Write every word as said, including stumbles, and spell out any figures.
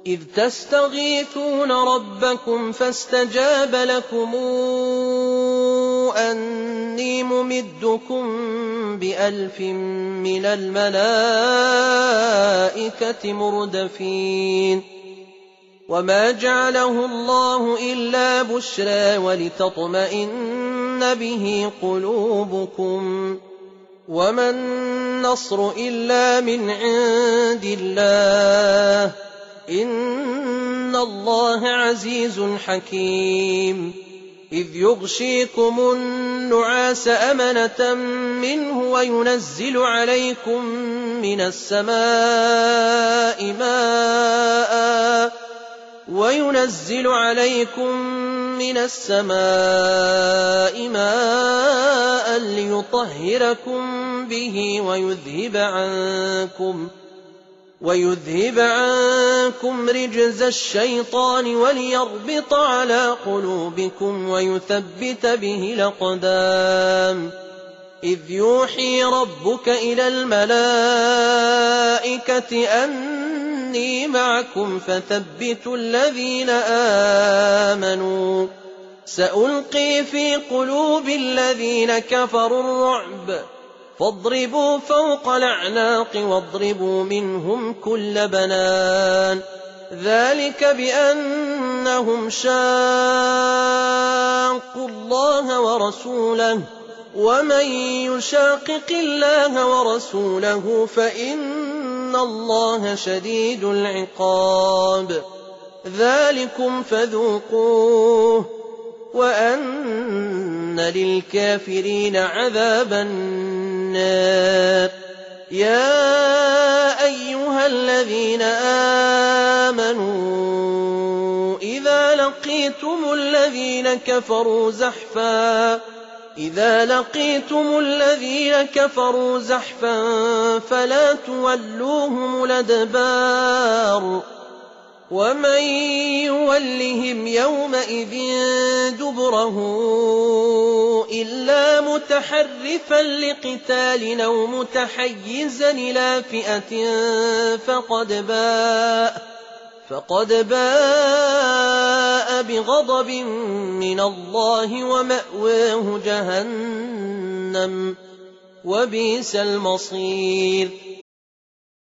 إذ تستغيثون ربكم فاستجاب لكم أني ممدكم بألف من الملائكة مردفين وما جعله الله إلا بشرى ولتطمئن به قلوبكم وما النصر إلا من عند الله إن الله عزيز حكيم إذ يغشيكم النعاس أمنة منه وينزل عليكم من السماء ماء وينزل عليكم من السماء ماء ليطهركم به ويذهب عنكم ويذهب عنكم رجز الشيطان وليربط على قلوبكم ويثبت به الأقدام إذ يوحي ربك إلى الملائكة أني معكم فثبتوا الذين آمنوا سألقي في قلوب الذين كفروا الرعب فاضربوا فوق الأعناق واضربوا منهم كل بنان ذلك بأنهم شاقوا الله ورسوله ومن يشاقق الله ورسوله فإن الله شديد العقاب ذلكم فذوقوه وأن للكافرين عذاب النار يا أيها الذين آمنوا إذا لقيتم الذين كفروا زحفا إذا لقيتم الذين كفروا زحفا فلا تولوهم الأدبار ومن يولهم يومئذ دبره إلا متحرفا لقتال أو متحيزا إلى فئة فقد باء فقد باء بغضب من الله ومأواه جهنم وبئس المصير